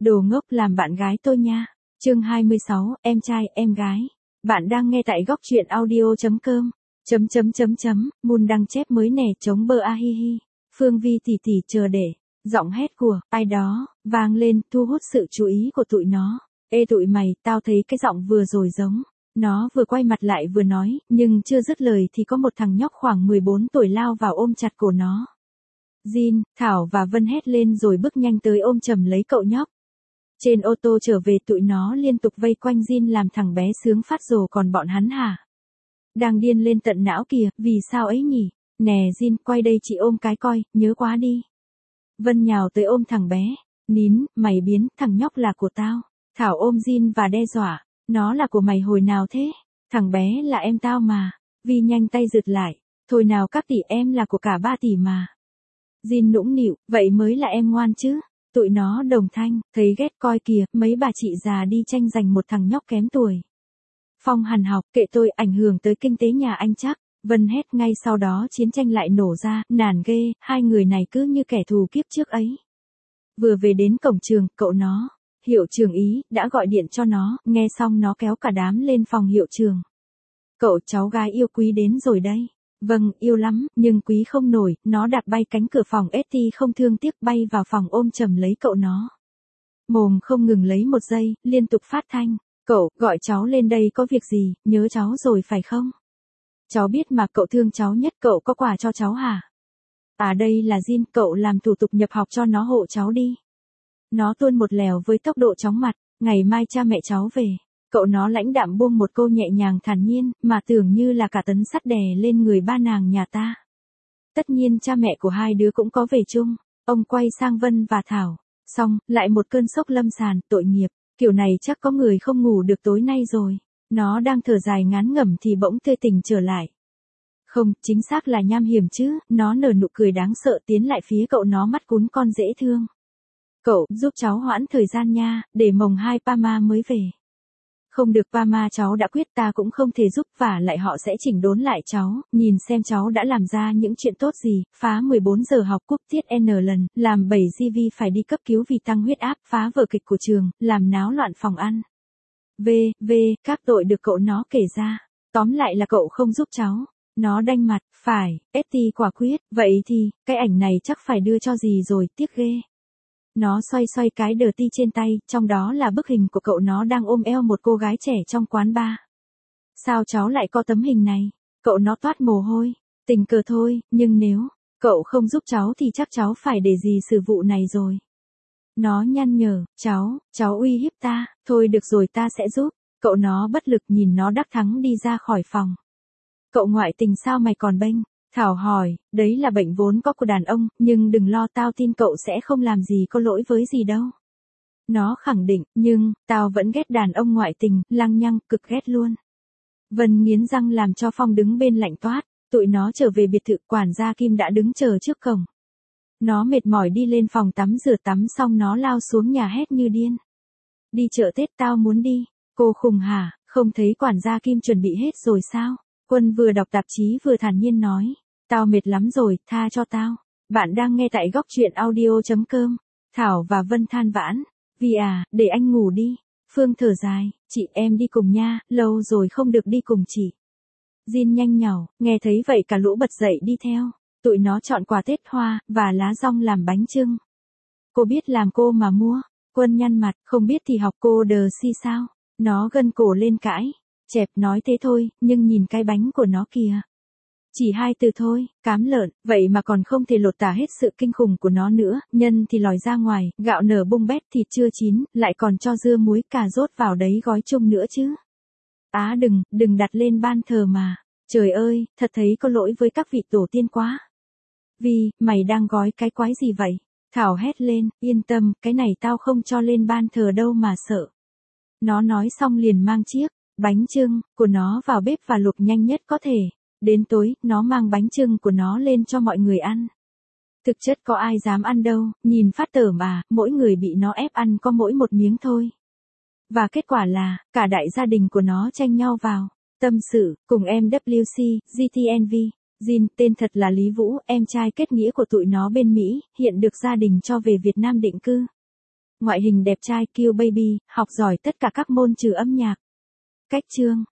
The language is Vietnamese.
Đồ ngốc làm bạn gái tôi nha. Chương 26, em trai, em gái. Bạn đang nghe tại góc truyện audio.com. Mun đăng chép mới nè chống bơ a hi hi. Phương Vi tỉ tỉ chờ để. Giọng hét của ai đó vang lên thu hút sự chú ý của tụi nó. Ê tụi mày, tao thấy cái giọng vừa rồi giống. Nó vừa quay mặt lại vừa nói, nhưng chưa dứt lời thì có một thằng nhóc khoảng 14 tuổi lao vào ôm chặt cổ nó. Jin, Thảo và Vân hét lên rồi bước nhanh tới ôm chầm lấy cậu nhóc. Trên ô tô trở về tụi nó liên tục vây quanh Jin làm thằng bé sướng phát rồ, còn bọn hắn hả? Đang điên lên tận não kìa, vì sao ấy nhỉ? Nè Jin, quay đây chị ôm cái coi, nhớ quá đi. Vân nhào tới ôm thằng bé. Nín, mày biến, thằng nhóc là của tao. Thảo ôm Jin và đe dọa. Nó là của mày hồi nào thế? Thằng bé là em tao mà. Vi nhanh tay giật lại. Thôi nào các tỷ, em là của cả 3 tỷ mà. Jin nũng nịu, vậy mới là em ngoan chứ. Tụi nó đồng thanh, thấy ghét coi kìa, mấy bà chị già đi tranh giành một thằng nhóc kém tuổi. Phong hằn học, kệ tôi, ảnh hưởng tới kinh tế nhà anh chắc. Vân hét ngay sau đó chiến tranh lại nổ ra, nản ghê, hai người này cứ như kẻ thù kiếp trước ấy. Vừa về đến cổng trường, cậu nó, hiệu trưởng Ý, đã gọi điện cho nó, nghe xong nó kéo cả đám lên phòng hiệu trưởng. Cậu cháu gái yêu quý đến rồi đây. Vâng, yêu lắm, nhưng quý không nổi, nó đạp bay cánh cửa phòng ST không thương tiếc bay vào phòng ôm chầm lấy cậu nó. Mồm không ngừng lấy một giây, liên tục phát thanh. Cậu, gọi cháu lên đây có việc gì, nhớ cháu rồi phải không? Cháu biết mà cậu thương cháu nhất, cậu có quà cho cháu hả? À đây là Jin, cậu làm thủ tục nhập học cho nó hộ cháu đi. Nó tuôn một lèo với tốc độ chóng mặt, ngày mai cha mẹ cháu về. Cậu nó lãnh đạm buông một câu nhẹ nhàng thản nhiên, mà tưởng như là cả tấn sắt đè lên người ba nàng nhà ta. Tất nhiên cha mẹ của hai đứa cũng có về chung. Ông quay sang Vân và Thảo. Xong, lại một cơn sốc lâm sàn, tội nghiệp. Kiểu này chắc có người không ngủ được tối nay rồi. Nó đang thở dài ngán ngẩm thì bỗng tươi tỉnh trở lại. Không, chính xác là Nham Hiểm chứ. Nó nở nụ cười đáng sợ tiến lại phía cậu nó, mắt cún con dễ thương. Cậu, giúp cháu hoãn thời gian nha, để mồng 2 Pama mới về. Không được Pama, cháu đã quyết, ta cũng không thể giúp, và lại họ sẽ chỉnh đốn lại cháu, nhìn xem cháu đã làm ra những chuyện tốt gì, phá 14 giờ học cúp tiết N lần, làm 7 GV phải đi cấp cứu vì tăng huyết áp, phá vở kịch của trường, làm náo loạn phòng ăn. Các tội được cậu nó kể ra. Tóm lại là cậu không giúp cháu. Nó đanh mặt, phải, ST quả quyết, vậy thì, cái ảnh này chắc phải đưa cho gì rồi, tiếc ghê. Nó xoay cái đờ ti trên tay, trong đó là bức hình của cậu nó đang ôm eo một cô gái trẻ trong quán bar. Sao cháu lại có tấm hình này? Cậu nó toát mồ hôi. Tình cờ thôi, nhưng nếu cậu không giúp cháu thì chắc cháu phải để gì xử vụ này rồi. Nó nhăn nhở, cháu uy hiếp ta, thôi được rồi ta sẽ giúp. Cậu nó bất lực nhìn nó đắc thắng đi ra khỏi phòng. Cậu ngoại tình sao mày còn bênh? Thảo hỏi, đấy là bệnh vốn có của đàn ông, nhưng đừng lo, tao tin cậu sẽ không làm gì có lỗi với gì đâu. Nó khẳng định, nhưng, tao vẫn ghét đàn ông ngoại tình, lăng nhăng, cực ghét luôn. Vân nghiến răng làm cho Phong đứng bên lạnh toát, tụi nó trở về biệt thự, quản gia Kim đã đứng chờ trước cổng. Nó mệt mỏi đi lên phòng tắm rửa, tắm xong nó lao xuống nhà hét như điên. Đi chợ Tết tao muốn đi. Cô khùng hả, không thấy quản gia Kim chuẩn bị hết rồi sao? Quân vừa đọc tạp chí vừa thản nhiên nói. Tao mệt lắm rồi, tha cho tao. Bạn đang nghe tại góc truyện audio.com. Thảo và Vân than vãn. Vì à, để anh ngủ đi. Phương thở dài, chị em đi cùng nha, lâu rồi không được đi cùng chị. Jin nhanh nhảu, nghe thấy vậy cả lũ bật dậy đi theo. Tụi nó chọn quà Tết hoa, và lá dong làm bánh chưng. Cô biết làm cô mà mua. Quân nhăn mặt, không biết thì học cô đờ si sao. Nó gân cổ lên cãi. Chẹp nói thế thôi, nhưng nhìn cái bánh của nó kìa. Chỉ 2 từ thôi, cám lợn, vậy mà còn không thể lột tả hết sự kinh khủng của nó nữa, nhân thì lòi ra ngoài, gạo nở bung bét, thịt chưa chín, lại còn cho dưa muối cà rốt vào đấy gói chung nữa chứ. Á đừng đặt lên ban thờ mà. Trời ơi, thật thấy có lỗi với các vị tổ tiên quá. Vì, mày đang gói cái quái gì vậy? Thảo hét lên, yên tâm, cái này tao không cho lên ban thờ đâu mà sợ. Nó nói xong liền mang chiếc bánh chưng của nó vào bếp và luộc nhanh nhất có thể. Đến tối, nó mang bánh chưng của nó lên cho mọi người ăn. Thực chất có ai dám ăn đâu, nhìn phát tởm mà, mỗi người bị nó ép ăn có mỗi một miếng thôi. Và kết quả là, cả đại gia đình của nó tranh nhau vào. Tâm sự, cùng em WC, GTNV. Jin, tên thật là Lý Vũ, em trai kết nghĩa của tụi nó bên Mỹ, hiện được gia đình cho về Việt Nam định cư. Ngoại hình đẹp trai, cute baby, học giỏi tất cả các môn trừ âm nhạc. Cách chương